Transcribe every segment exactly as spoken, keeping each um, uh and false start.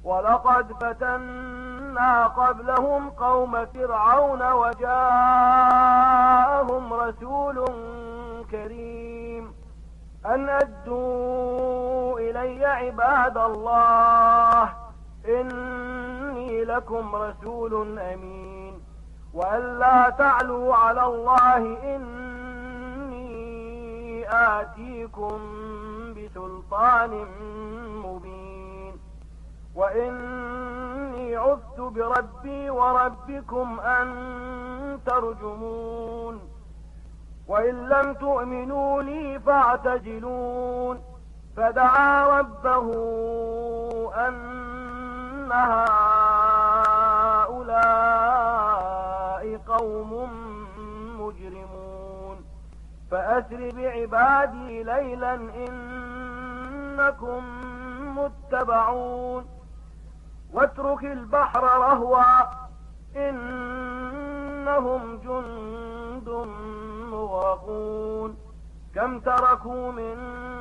ولقد فتنا قبلهم قوم فرعون وجاءهم رسول كريم أن أدوا إلي عباد الله إني لكم رسول أمين وأن لا تعلوا على الله إني آتيكم بسلطان مبين وإني عذت بربي وربكم أن ترجمون وإن لم تؤمنوا لي فاعتزلون فدعا ربه أن هؤلاء قوم مجرمون فأسر بعبادي ليلا إنكم متبعون واترك البحر رهوا إنهم جند مغرقون كم تركوا من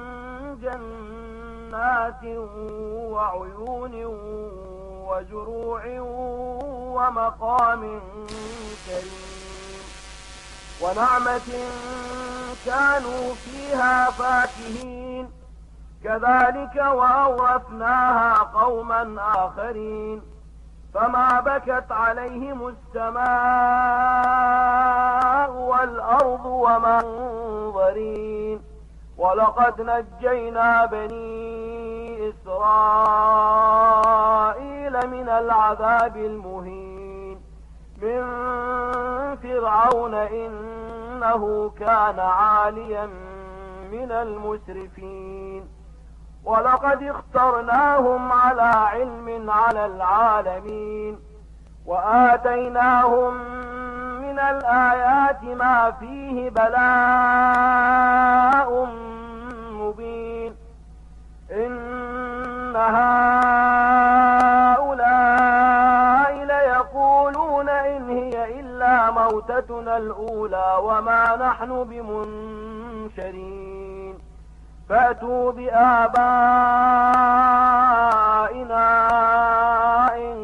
جنات وعيون وزروع ومقام كريم ونعمة كانوا فيها فاكهين كذلك وأورثناها قوما آخرين فما بكت عليهم السماء والأرض وما منظرين ولقد نجينا بني إسرائيل من العذاب المهين من فرعون إنه كان عاليا من المسرفين ولقد اخترناهم على علم على العالمين وآتيناهم من الآيات ما فيه بلاء مبين إن هؤلاء ليقولون إن هي إلا موتتنا الأولى وما نحن بمنشرين فأتوا بآبائنا إن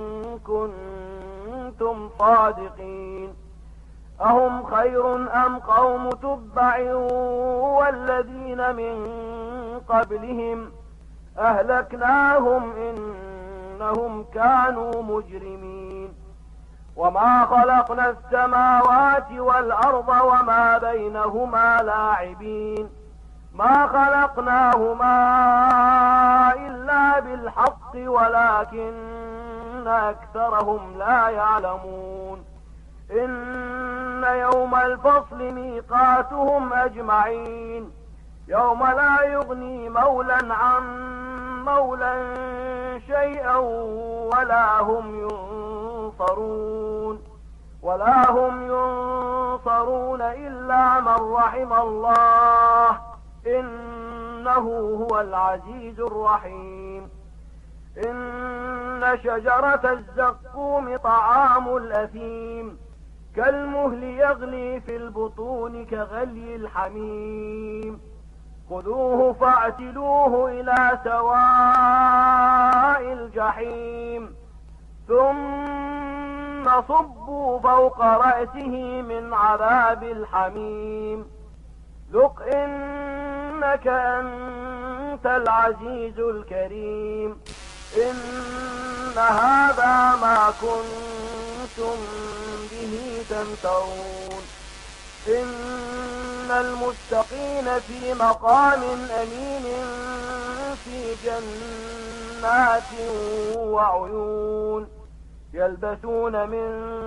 كنتم صادقين أهم خير أم قوم تبع والذين من قبلهم أهلكناهم إنهم كانوا مجرمين وما خلقنا السماوات والأرض وما بينهما لاعبين ما خلقناهما إلا بالحق ولكن أكثرهم لا يعلمون إن يوم الفصل ميقاتهم أجمعين يوم لا يغني مولا عن مولا شيئا ولا هم ينصرون ولا هم ينصرون إلا من رحم الله إنه هو العزيز الرحيم إن شجرة الزقوم طعام الأثيم كالمهل يغلي في البطون كغلي الحميم خذوه فاعتلوه إلى سواء الجحيم ثم صبوا فوق رأسه من عذاب الحميم ذق إنك أنت العزيز الكريم إن هذا ما كنتم به تمترون إن المتقين في مقام أمين في جنات وعيون يلبسون من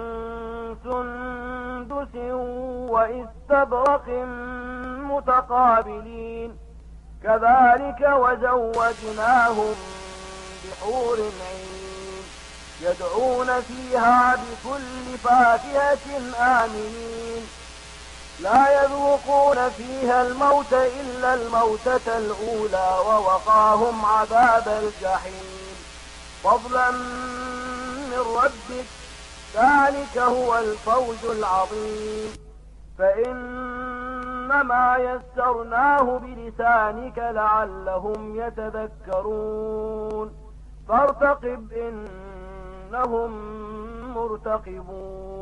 سندس وإستبرق متقابلين كذلك وزوجناهم بحور عين يدعون فيها بكل فاكهة آمنين لا يذوقون فيها الموت إلا الموتة الأولى ووقاهم عذاب الجحيم فضلا من ربك ذلك هو الفوز العظيم فإنما يسرناه بلسانك لعلهم يتذكرون فارتقب إنهم مرتقبون